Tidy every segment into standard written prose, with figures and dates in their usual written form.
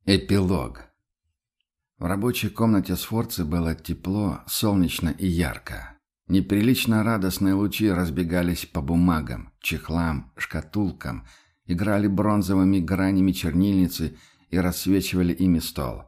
Эпилог. В рабочей комнате Сфорцы было тепло, солнечно и ярко. Неприлично радостные лучи разбегались по бумагам, чехлам, шкатулкам, играли бронзовыми гранями чернильницы и рассвечивали ими стол.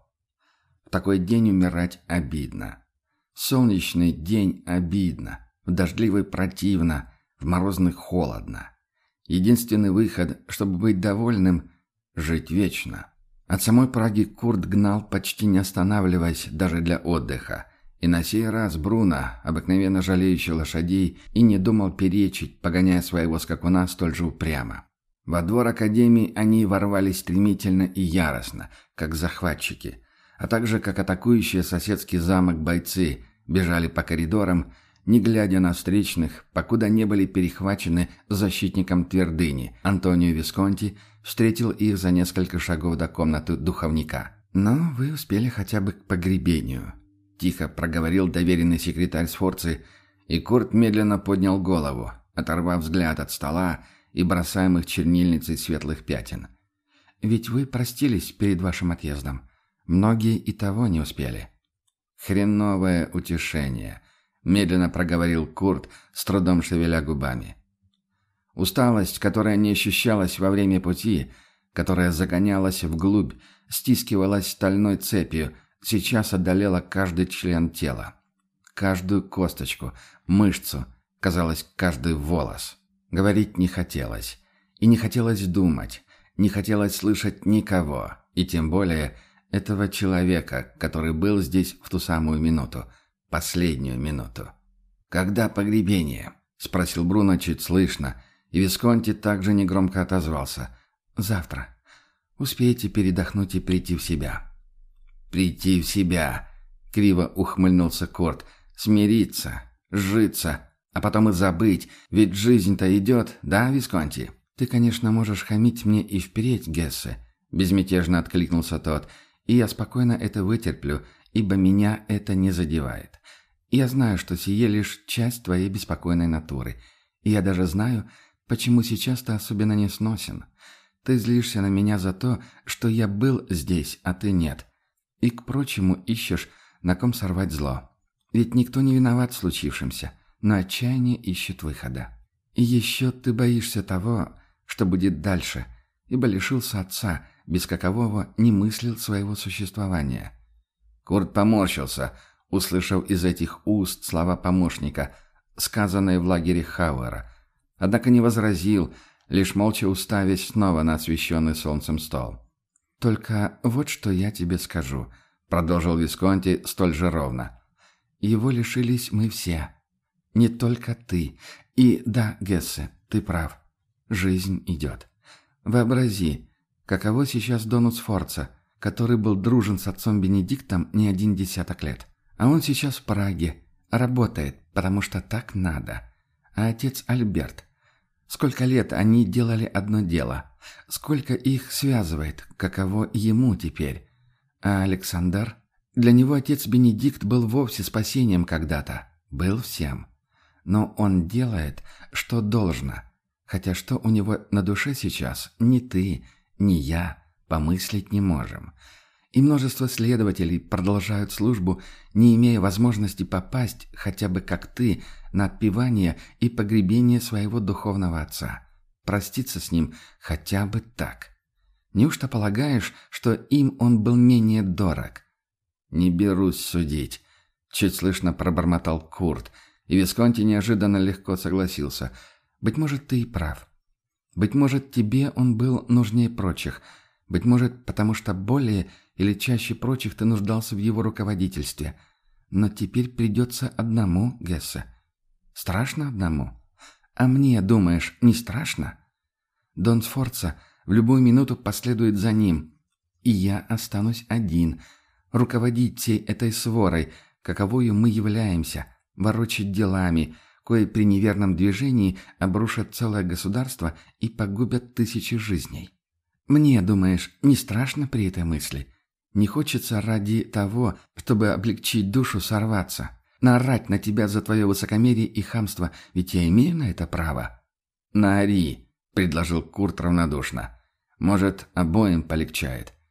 В такой день умирать обидно. В солнечный день обидно, в дождливый противно, в морозный холодно. Единственный выход, чтобы быть довольным – жить вечно. От самой Праги Курт гнал, почти не останавливаясь даже для отдыха. И на сей раз Бруно, обыкновенно жалеющий лошадей, и не думал перечить, погоняя своего скакуна столь же упрямо. Во двор академии они ворвались стремительно и яростно, как захватчики, а также как атакующие соседский замок бойцы, бежали по коридорам, не глядя на встречных, покуда не были перехвачены защитником твердыни. Антонио Висконти встретил их за несколько шагов до комнаты духовника. «Но вы успели хотя бы к погребению», – тихо проговорил доверенный секретарь Сфорцы, и Курт медленно поднял голову, оторвав взгляд от стола и бросаемых чернильницей светлых пятен. «Ведь вы простились перед вашим отъездом. Многие и того не успели». «Хреновое утешение», – медленно проговорил Курт, с трудом шевеля губами. Усталость, которая не ощущалась во время пути, которая загонялась вглубь, стискивалась стальной цепью, сейчас одолела каждый член тела. Каждую косточку, мышцу, казалось, каждый волос. Говорить не хотелось. И не хотелось думать, не хотелось слышать никого, и тем более этого человека, который был здесь в ту самую минуту, последнюю минуту. «Когда погребение?» – спросил Бруно чуть слышно, и Висконти также негромко отозвался. «Завтра. Успеете передохнуть и прийти в себя». «Прийти в себя», — криво ухмыльнулся Курт. «Смириться, сжиться, а потом и забыть, ведь жизнь-то идет, да, Висконти?» «Ты, конечно, можешь хамить мне и впредь, Гессе», — безмятежно откликнулся тот, «и я спокойно это вытерплю, ибо меня это не задевает. Я знаю, что сие лишь часть твоей беспокойной натуры, и я даже знаю, почему сейчас ты особенно не сносен. Ты злишься на меня за то, что я был здесь, а ты нет. И, к прочему, ищешь, на ком сорвать зло. Ведь никто не виноват в случившемся, но отчаяние ищет выхода. И еще ты боишься того, что будет дальше, ибо лишился отца, без какового не мыслил своего существования». Курт поморщился, услышав из этих уст слова помощника, сказанные в лагере Хауэра. Однако не возразил, лишь молча уставясь снова на освещенный солнцем стол. «Только вот что я тебе скажу», — продолжил Висконти столь же ровно. «Его лишились мы все. Не только ты. И да, Гессе, ты прав. Жизнь идет. Вообрази, каково сейчас Дону Сфорца, который был дружен с отцом Бенедиктом не один десяток лет. А он сейчас в Праге, работает, потому что так надо. А отец Альберт. Сколько лет они делали одно дело. Сколько их связывает, каково ему теперь. А Александр? Для него отец Бенедикт был вовсе спасением когда-то. Был всем. Но он делает, что должно. Хотя что у него на душе сейчас, ни ты, ни я помыслить не можем. И множество следователей продолжают службу, не имея возможности попасть, хотя бы как ты, на отпевание и погребение своего духовного отца. Проститься с ним хотя бы так. Неужто полагаешь, что им он был менее дорог? «Не берусь судить», — чуть слышно пробормотал Курт, и Висконти неожиданно легко согласился. «Быть может, ты и прав. Быть может, тебе он был нужнее прочих. Быть может, потому что более или чаще прочих ты нуждался в его руководительстве. Но теперь придется одному, Гессе. Страшно одному? А мне, думаешь, не страшно? Дон Сфорца в любую минуту последует за ним. И я останусь один. Руководить всей этой сворой, каковою мы являемся, ворочать делами, кое при неверном движении обрушат целое государство и погубят тысячи жизней. Мне, думаешь, не страшно при этой мысли? Не хочется ради того, чтобы облегчить душу, сорваться, наорать на тебя за твое высокомерие и хамство, ведь я имею на это право?» «Наори», — предложил Курт равнодушно. «Может, обоим полегчает».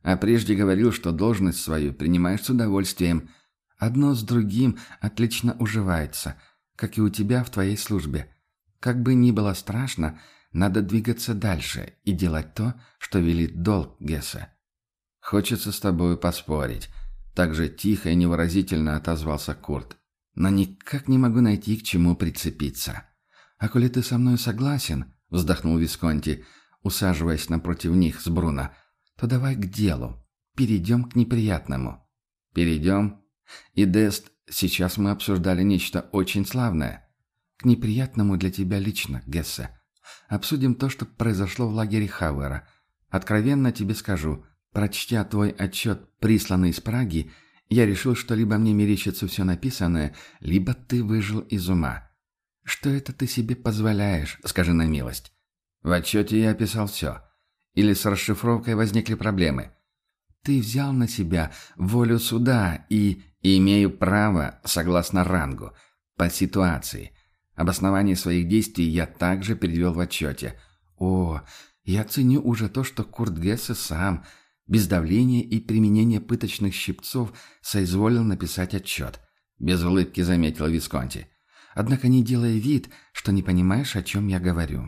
А прежде говорил, что должность свою принимаешь с удовольствием. Одно с другим отлично уживается, как и у тебя в твоей службе. Как бы ни было страшно, надо двигаться дальше и делать то, что велит долг, Гессе. Хочется с тобою поспорить. Так же тихо и невыразительно отозвался Курт. Но никак не могу найти, к чему прицепиться. А коли ты со мной согласен, вздохнул Висконти, усаживаясь напротив них с Бруно, то давай к делу. Перейдем к неприятному. Перейдем? И, Дест, сейчас мы обсуждали нечто очень славное. К неприятному для тебя лично, Гессе. Обсудим то, что произошло в лагере Хауэра. Откровенно тебе скажу, прочтя твой отчет, присланный из Праги, я решил, что либо мне мерещится все написанное, либо ты выжил из ума. Что это ты себе позволяешь, скажи на милость? В отчете я описал все. Или с расшифровкой возникли проблемы? Ты взял на себя волю суда и имею право, согласно рангу, по ситуации. Обоснование своих действий я также привел в отчете. О, я ценю уже то, что Курт Гессе сам, без давления и применения пыточных щипцов, соизволил написать отчет. Без улыбки заметил Висконти. Однако не делай вид, что не понимаешь, о чем я говорю.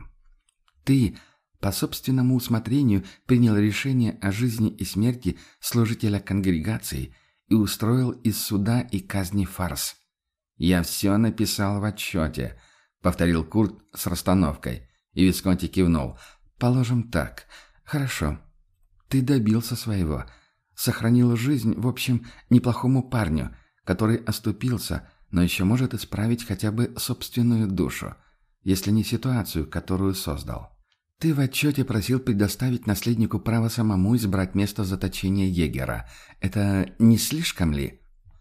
Ты по собственному усмотрению принял решение о жизни и смерти служителя конгрегации и устроил из суда и казни фарс. «Я все написал в отчете», — повторил Курт с расстановкой, и Висконти кивнул. «Положим так. Хорошо. Ты добился своего. Сохранил жизнь, в общем, неплохому парню, который оступился, но еще может исправить хотя бы собственную душу, если не ситуацию, которую создал. Ты в отчете просил предоставить наследнику право самому избрать место заточения егера. Это не слишком ли?»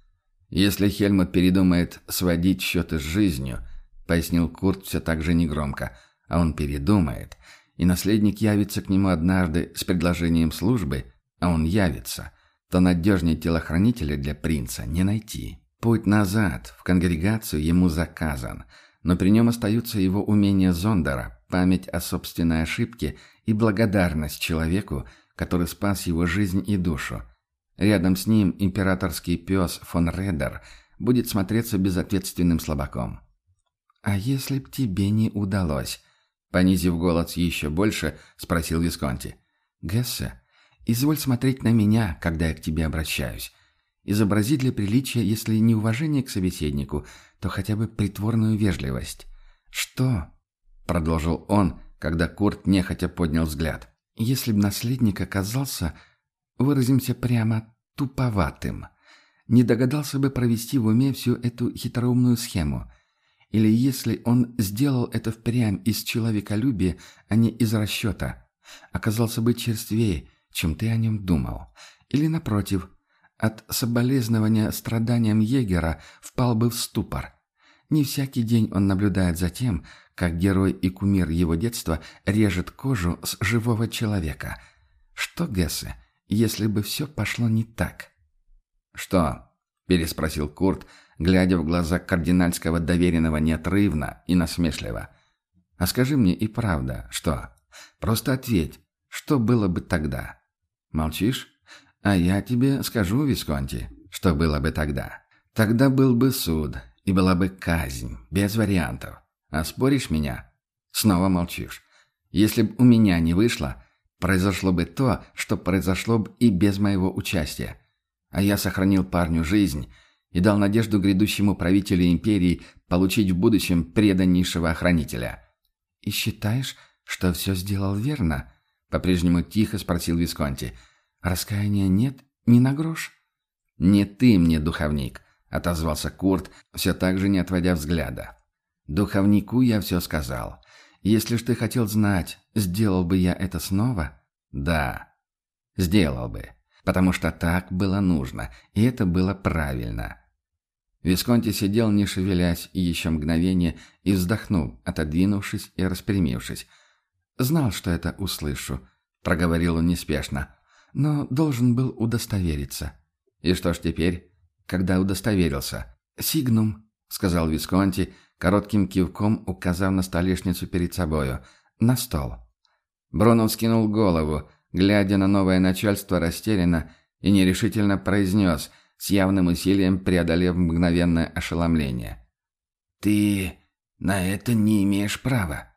«Если Хельмут передумает сводить счеты с жизнью», — пояснил Курт все так же негромко, — «а он передумает, и наследник явится к нему однажды с предложением службы, а он явится, то надежнее телохранителя для принца не найти. Путь назад, в конгрегацию, ему заказан, но при нем остаются его умения Зондера, память о собственной ошибке и благодарность человеку, который спас его жизнь и душу. Рядом с ним императорский пес фон Редер будет смотреться безответственным слабаком». «А если б тебе не удалось?» Понизив голос еще больше, спросил Висконти. «Гессе, изволь смотреть на меня, когда я к тебе обращаюсь. Изобрази для приличия, если не уважение к собеседнику, то хотя бы притворную вежливость. Что?» — продолжил он, когда Курт нехотя поднял взгляд. «Если б наследник оказался, выразимся прямо, туповатым, не догадался бы провести в уме всю эту хитроумную схему. Или если он сделал это впрямь из человеколюбия, а не из расчета, оказался бы черствее, чем ты о нем думал. Или, напротив, от соболезнования страданиям егера впал бы в ступор. Не всякий день он наблюдает за тем, как герой и кумир его детства режет кожу с живого человека. Что, Гессе, если бы все пошло не так?» «Что?» – переспросил Курт, глядя в глаза кардинальского доверенного неотрывно и насмешливо. «А скажи мне и правда, что? Просто ответь, что было бы тогда?» «Молчишь? А я тебе скажу, Висконти, что было бы тогда. Тогда был бы суд, и была бы казнь, без вариантов. А споришь меня? Снова молчишь. Если бы у меня не вышло, произошло бы то, что произошло бы и без моего участия. А я сохранил парню жизнь и дал надежду грядущему правителю империи получить в будущем преданнейшего охранителя». «И считаешь, что все сделал верно?» — по-прежнему тихо спросил Висконти. «Раскаяния нет? Ни на грош?» «Не ты мне, духовник», — отозвался Курт, все так же не отводя взгляда. «Духовнику я все сказал. Если ж ты хотел знать, сделал бы я это снова?» «Да, сделал бы, потому что так было нужно, и это было правильно». Висконти сидел, не шевелясь, еще мгновение, и вздохнул, отодвинувшись и распрямившись. «Знал, что это услышу», — проговорил он неспешно, — «но должен был удостовериться». «И что ж теперь, когда удостоверился?» «Сигнум», — сказал Висконти, коротким кивком указав на столешницу перед собою, — «на стол». Бруно вскинул голову, глядя на новое начальство растерянно и нерешительно произнес, с явным усилием преодолев мгновенное ошеломление. «Ты на это не имеешь права.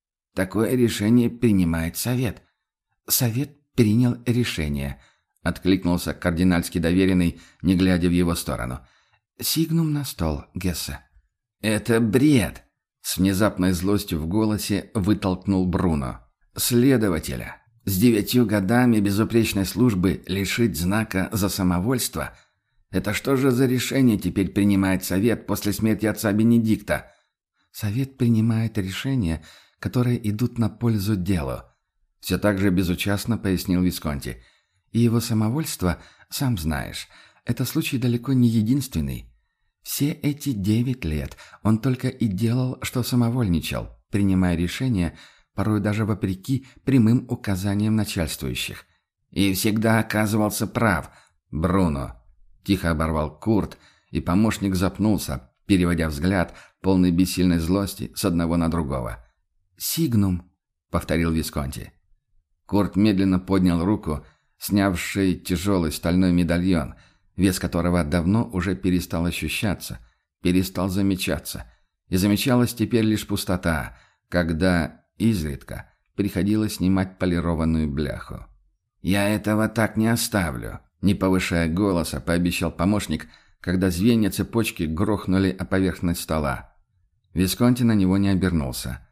Такое решение принимает совет». «Совет принял решение», — откликнулся кардинальский доверенный, не глядя в его сторону. «Сигнум на стол, Гессе». «Это бред!» — с внезапной злостью в голосе вытолкнул Бруно. «Следователя с 9 годами безупречной службы лишить знака за самовольство? Это что же за решение теперь принимает совет после смерти отца Бенедикта?» «Совет принимает решения, которые идут на пользу делу», — все так же безучастно пояснил Висконти. «И его самовольство, сам знаешь, это случай далеко не единственный. Все эти 9 лет он только и делал, что самовольничал, принимая решения, порой даже вопреки прямым указаниям начальствующих. И всегда оказывался прав, Бруно», — тихо оборвал Курт, и помощник запнулся, переводя взгляд, полный бессильной злости, с одного на другого. «Сигнум», — повторил Висконти. Курт медленно поднял руку, снявший тяжелый стальной медальон, вес которого давно уже перестал ощущаться, перестал замечаться. И замечалась теперь лишь пустота, когда изредка приходилось снимать полированную бляху. «Я этого так не оставлю», — не повышая голоса, пообещал помощник, когда звенья цепочки грохнули о поверхность стола. Висконти на него не обернулся.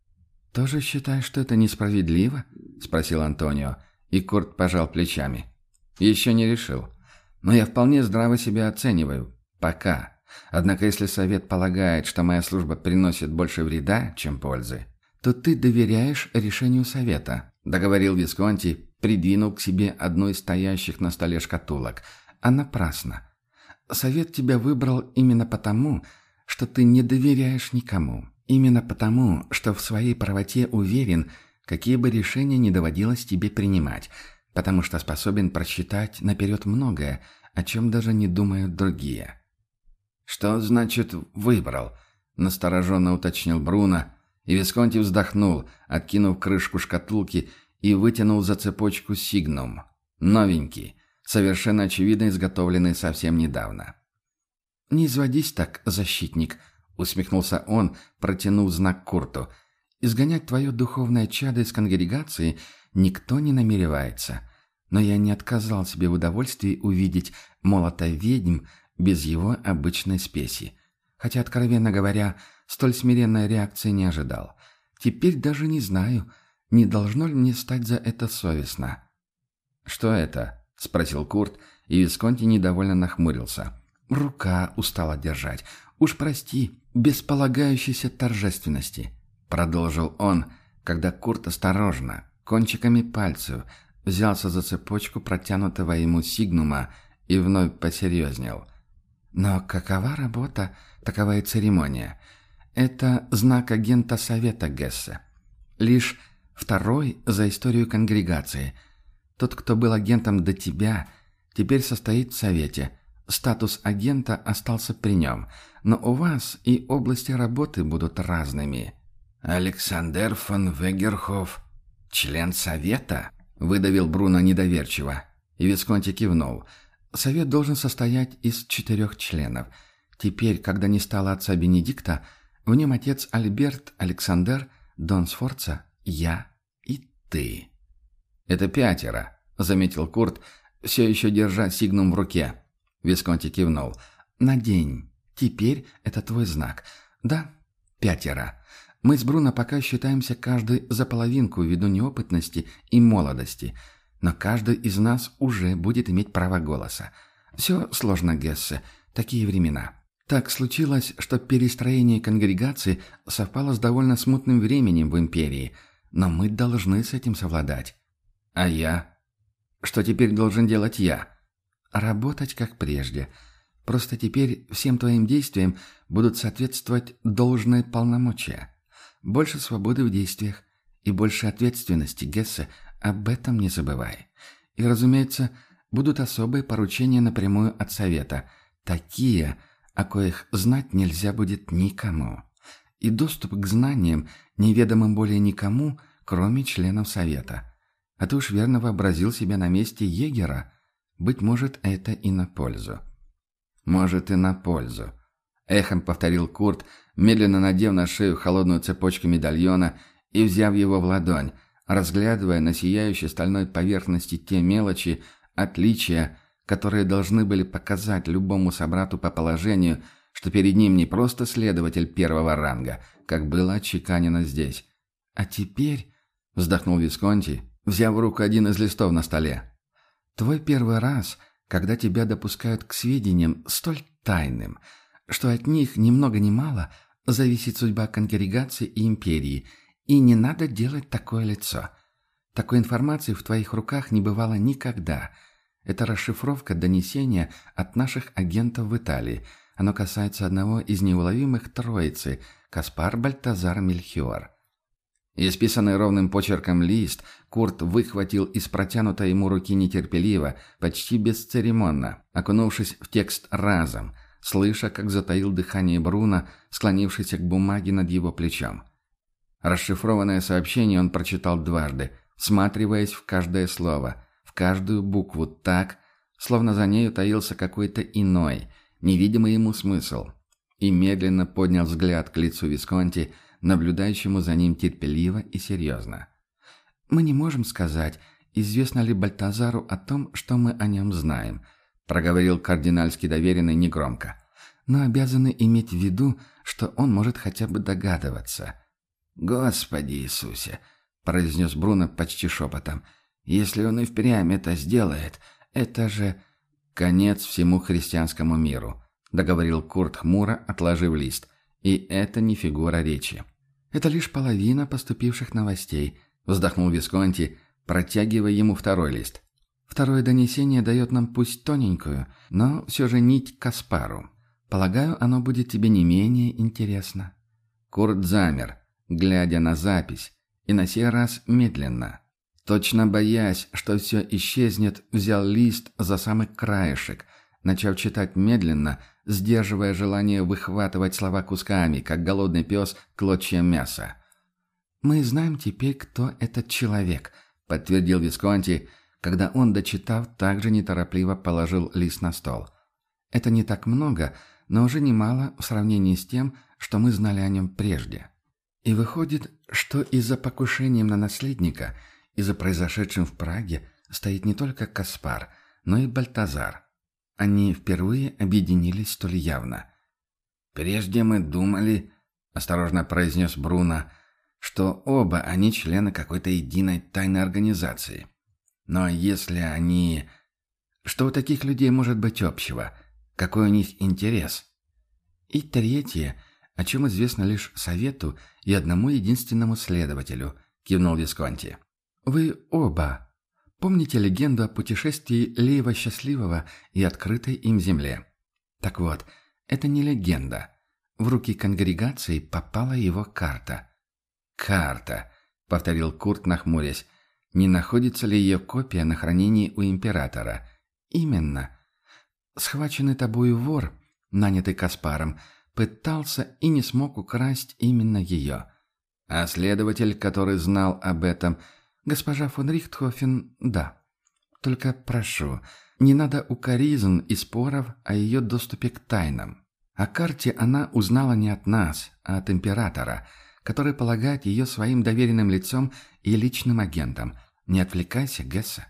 «Тоже считаешь, что это несправедливо?» — спросил Антонио, и Курт пожал плечами. «Еще не решил. Но я вполне здраво себя оцениваю. Пока. Однако если совет полагает, что моя служба приносит больше вреда, чем пользы...» «То ты доверяешь решению совета», — договорил Висконти, придвинув к себе одну из стоящих на столе шкатулок. «А напрасно. Совет тебя выбрал именно потому, что ты не доверяешь никому. Именно потому, что в своей правоте уверен, какие бы решения не доводилось тебе принимать, потому что способен просчитать наперед многое, о чем даже не думают другие». «Что значит «выбрал»?» — настороженно уточнил Бруно, и Висконти вздохнул, откинув крышку шкатулки и вытянул за цепочку сигнум. Новенький, совершенно очевидно изготовленный совсем недавно. «Не изводись так, защитник», — усмехнулся он, протянув знак Курту. «Изгонять твое духовное чадо из конгрегации никто не намеревается. Но я не отказал себе в удовольствии увидеть молота ведьм без его обычной спеси. Хотя, откровенно говоря, столь смиренной реакции не ожидал. Теперь даже не знаю, не должно ли мне стать за это совестно». «Что это?» — спросил Курт, и Висконти недовольно нахмурился. «Рука устала держать. Уж прости, без полагающейся торжественности», — продолжил он, когда Курт осторожно, кончиками пальцев, взялся за цепочку протянутого ему сигнума и вновь посерьезнел. «Но какова работа, такова и церемония. Это знак агента Совета Гессе. Лишь второй за историю конгрегации. Тот, кто был агентом до тебя, теперь состоит в Совете. Статус агента остался при нем, но у вас и области работы будут разными». «Александр фон Вегерхоф, член Совета?» — выдавил Бруно недоверчиво, и Висконти кивнул. «Совет должен состоять из 4 членов. Теперь, когда не стало отца Бенедикта, в нем отец Альберт, Александр, Дон Сфорца, я и ты». «Это 5, — заметил Курт, все еще держа сигнум в руке. Висконти кивнул. «Надень. Теперь это твой знак. Да, 5. Мы с Бруно пока считаемся каждый за половинку ввиду неопытности и молодости, но каждый из нас уже будет иметь право голоса. Все сложно, Гессе, такие времена. Так случилось, что перестроение конгрегации совпало с довольно смутным временем в империи, но мы должны с этим совладать». «А я? Что теперь должен делать я?» «Работать как прежде. Просто теперь всем твоим действиям будут соответствовать должные полномочия. Больше свободы в действиях и больше ответственности, Гессе, об этом не забывай. И, разумеется, будут особые поручения напрямую от Совета, такие, о коих знать нельзя будет никому. И доступ к знаниям, неведомым более никому, кроме членов Совета. А ты уж верно вообразил себя на месте егера. Быть может, это и на пользу». «Может, и на пользу», — эхом повторил Курт, медленно надев на шею холодную цепочку медальона и взяв его в ладонь, разглядывая на сияющей стальной поверхности те мелочи, отличия, которые должны были показать любому собрату по положению, что перед ним не просто следователь первого ранга, как было отчеканено здесь. «А теперь», — вздохнул Висконти, взяв в руку один из листов на столе, «твой первый раз, когда тебя допускают к сведениям столь тайным, что от них ни много ни мало зависит судьба конгрегации и империи, и не надо делать такое лицо. Такой информации в твоих руках не бывало никогда. Это расшифровка донесения от наших агентов в Италии. Оно касается одного из неуловимых троицы – Каспар, Бальтазар, Мельхиор». Исписанный ровным почерком лист Курт выхватил из протянутой ему руки нетерпеливо, почти бесцеремонно, окунувшись в текст разом, слыша, как затаил дыхание Бруно, склонившийся к бумаге над его плечом. Расшифрованное сообщение он прочитал дважды, всматриваясь в каждое слово, в каждую букву так, словно за нею таился какой-то иной, невидимый ему смысл, и медленно поднял взгляд к лицу Висконти, наблюдающему за ним терпеливо и серьезно. «Мы не можем сказать, известно ли Бальтазару о том, что мы о нем знаем», проговорил кардинальский доверенный негромко, «но обязаны иметь в виду, что он может хотя бы догадываться». «Господи Иисусе!» – произнес Бруно почти шепотом. «Если он и впрямь это сделает, это же...» «Конец всему христианскому миру», – договорил Курт хмуро, отложив лист. «И это не фигура речи». «Это лишь половина поступивших новостей», – вздохнул Висконти, протягивая ему второй лист. «Второе донесение дает нам пусть тоненькую, но все же нить к Каспару. Полагаю, оно будет тебе не менее интересно». Курт замер, глядя на запись, и на сей раз медленно. Точно боясь, что все исчезнет, взял лист за самый краешек, начав читать медленно, сдерживая желание выхватывать слова кусками, как голодный пес клочья мяса. «Мы знаем теперь, кто этот человек», — подтвердил Висконти, когда он, дочитав, также неторопливо положил лист на стол. «Это не так много, но уже немало в сравнении с тем, что мы знали о нем прежде. И выходит, что и за покушением на наследника, и за произошедшим в Праге стоит не только Каспар, но и Бальтазар. Они впервые объединились столь явно». «Прежде мы думали, — осторожно произнес Бруно, — что оба они члены какой-то единой тайной организации. Но если они... Что у таких людей может быть общего? Какой у них интерес?» «И третье, о чем известно лишь Совету и одному единственному следователю», — кивнул Висконти. «Вы оба помните легенду о путешествии Леева Счастливого и открытой им земле? Так вот, это не легенда. В руки конгрегации попала его карта». «Карта», — повторил Курт, нахмурясь. «Не находится ли ее копия на хранении у императора?» «Именно. Схваченный тобою вор, нанятый Каспаром, пытался и не смог украсть именно ее. А следователь, который знал об этом, госпожа фон Рихтхофен, да. Только прошу, не надо укоризн и споров о ее доступе к тайнам. О карте она узнала не от нас, а от императора, который полагает ее своим доверенным лицом и личным агентом. Не отвлекайся, Гесса.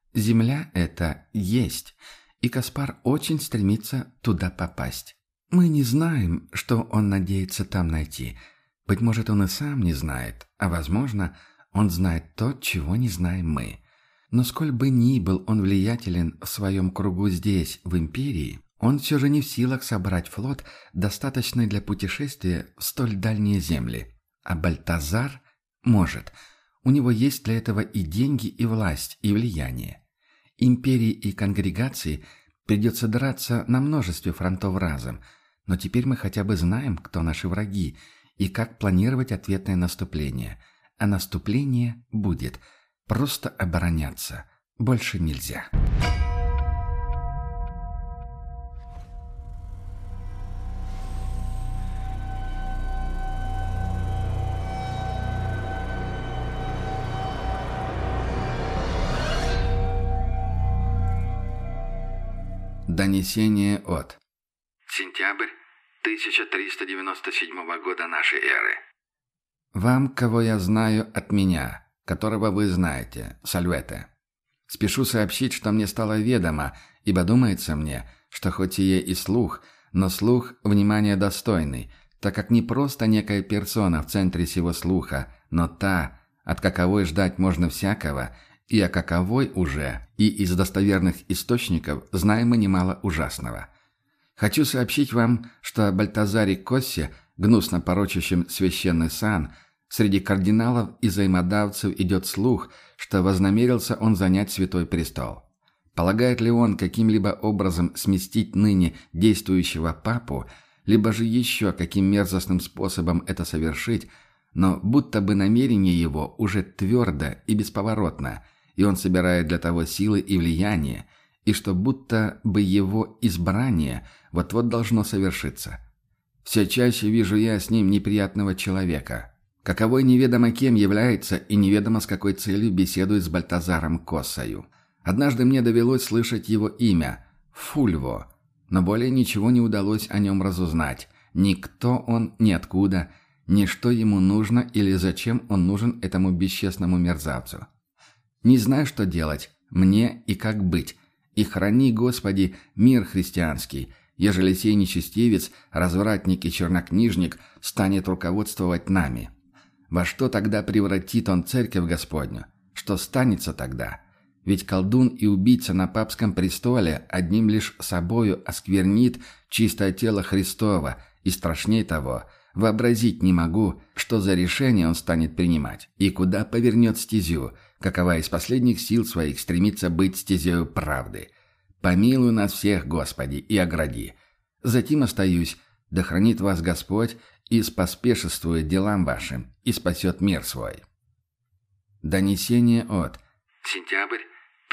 Земля эта есть, и Каспар очень стремится туда попасть. Мы не знаем, что он надеется там найти. Быть может, он и сам не знает, а, возможно, он знает то, чего не знаем мы. Но сколь бы ни был он влиятелен в своем кругу здесь, в Империи, он все же не в силах собрать флот, достаточный для путешествия в столь дальние земли. А Бальтазар может. У него есть для этого и деньги, и власть, и влияние. Империи и конгрегации придется драться на множестве фронтов разом, но теперь мы хотя бы знаем, кто наши враги, и как планировать ответное наступление. А наступление будет. Просто обороняться. Больше нельзя. Донесение от. Сентябрь 1397 года нашей эры. Вам, кого я знаю от меня, которого вы знаете, Сальвете. Спешу сообщить, что мне стало ведомо, ибо думается мне, что хоть сие и слух, но слух внимания достойный, так как не просто некая персона в центре сего слуха, но та, от каковой ждать можно всякого, и о каковой уже, и из достоверных источников знаем мы немало ужасного. Хочу сообщить вам, что о Бальтазаре Коссе, гнусно порочащем священный сан, среди кардиналов и взаимодавцев идет слух, что вознамерился он занять Святой Престол. Полагает ли он каким-либо образом сместить ныне действующего папу, либо же еще каким мерзостным способом это совершить, но будто бы намерение его уже твердо и бесповоротно, и он собирает для того силы и влияние, и что будто бы его избрание вот-вот должно совершиться. Все чаще вижу я с ним неприятного человека, каковой неведомо кем является и неведомо с какой целью беседует с Бальтазаром Коссою. Однажды мне довелось слышать его имя – Фульво, но более ничего не удалось о нем разузнать. Ни кто он, ни откуда, ни что ему нужно или зачем он нужен этому бесчестному мерзавцу. Не знаю, что делать, мне и как быть. И храни, Господи, мир христианский, ежели сей нечестивец, развратник и чернокнижник станет руководствовать нами. Во что тогда превратит он церковь Господню? Что станется тогда? Ведь колдун и убийца на папском престоле одним лишь собою осквернит чистое тело Христово, и страшней того, вообразить не могу, что за решение он станет принимать, и куда повернет стезю, какова из последних сил своих стремится быть стезею правды. Помилуй нас всех, Господи, и огради. Затем остаюсь, да хранит вас Господь, и споспешествует делам вашим, и спасет мир свой. Донесение от. Сентябрь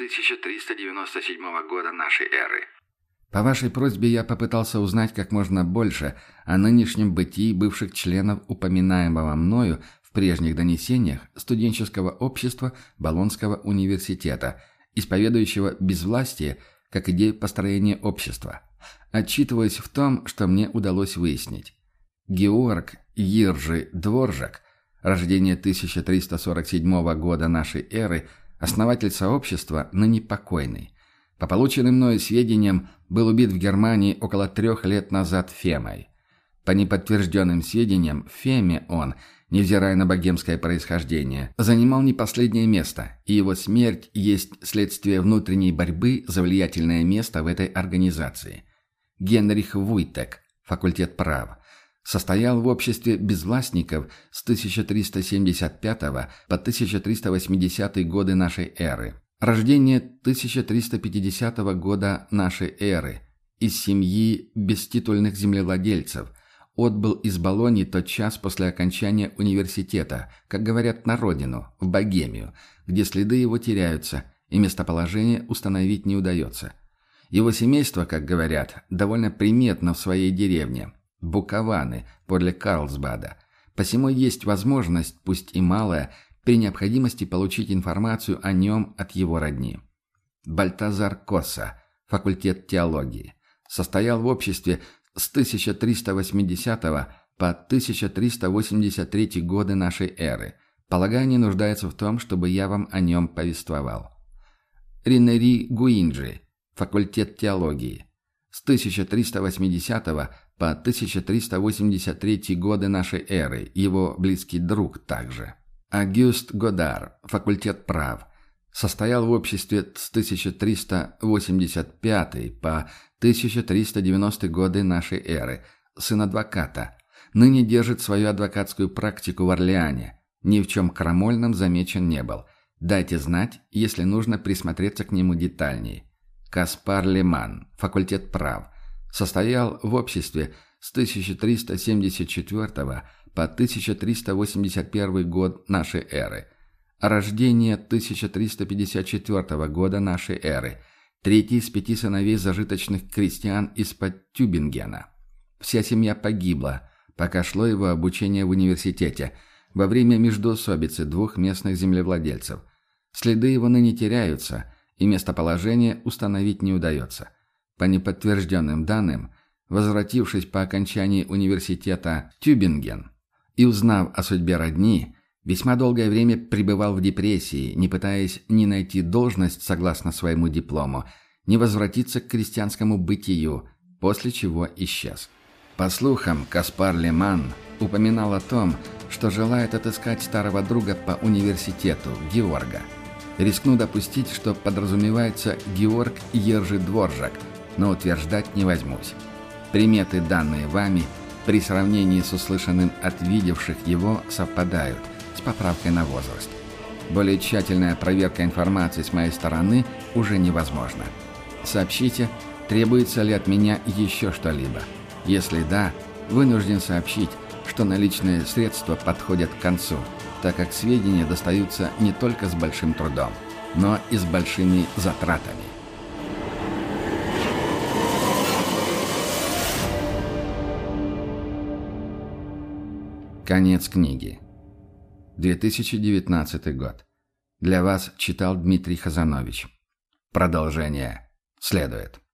1397 года нашей эры. По вашей просьбе я попытался узнать как можно больше о нынешнем бытии бывших членов упоминаемого мною в прежних донесениях студенческого общества Болонского университета, исповедующего безвластие как идею построения общества. Отчитываясь в том, что мне удалось выяснить. Георг Иржи Дворжак, рождение 1347 года нашей эры, основатель сообщества, ныне покойный. По полученным мною сведениям, был убит в Германии около 3 лет назад Фемой. По неподтвержденным сведениям, в Феме он, невзирая на богемское происхождение, занимал не последнее место, и его смерть есть следствие внутренней борьбы за влиятельное место в этой организации. Генрих Вуйтек, факультет прав, состоял в обществе безвластников с 1375 по 1380 годы нашей эры. Рождение 1350 года нашей эры. Из семьи беститульных землевладельцев. Отбыл из Болоньи тотчас после окончания университета, как говорят, на родину, в Богемию, где следы его теряются, и местоположение установить не удается. Его семейство, как говорят, довольно приметно в своей деревне – Букованы, подле Карлсбада. Посему есть возможность, пусть и малая, при необходимости получить информацию о нем от его родни. Бальтазар Косса, факультет теологии. Состоял в обществе с 1380 по 1383 годы нашей эры. Полагаю, не нуждается в том, чтобы я вам о нем повествовал. Ринери Гуинджи, факультет теологии. С 1380 по 1383 годы нашей эры, его близкий друг также. Агюст Годар, факультет прав. Состоял в обществе с 1385 по 1390 годы нашей эры, сын адвоката. Ныне держит свою адвокатскую практику в Орлеане. Ни в чем крамольном замечен не был. Дайте знать, если нужно присмотреться к нему детальней. Каспар Леман, факультет прав. Состоял в обществе с 1374 по 1381 год нашей эры. Рождение 1354 года нашей эры. Третий из 5 сыновей зажиточных крестьян из-под Тюбингена. Вся семья погибла, пока шло его обучение в университете, во время междоусобицы 2 местных землевладельцев. Следы его ныне теряются, и местоположение установить не удается. По неподтвержденным данным, возвратившись по окончании университета Тюбинген и узнав о судьбе родни, весьма долгое время пребывал в депрессии, не пытаясь ни найти должность согласно своему диплому, ни возвратиться к крестьянскому бытию, после чего исчез. По слухам, Каспар Леман упоминал о том, что желает отыскать старого друга по университету, Георга. Рискну допустить, что подразумевается Георг Ержи Дворжак, но утверждать не возьмусь. Приметы, данные вами, при сравнении с услышанным от видевших его, совпадают, с поправкой на возраст. Более тщательная проверка информации с моей стороны уже невозможна. Сообщите, требуется ли от меня еще что-либо. Если да, вынужден сообщить, что наличные средства подходят к концу, так как сведения достаются не только с большим трудом, но и с большими затратами. Конец книги. 2019 год. Для вас читал Дмитрий Хазанович. Продолжение следует.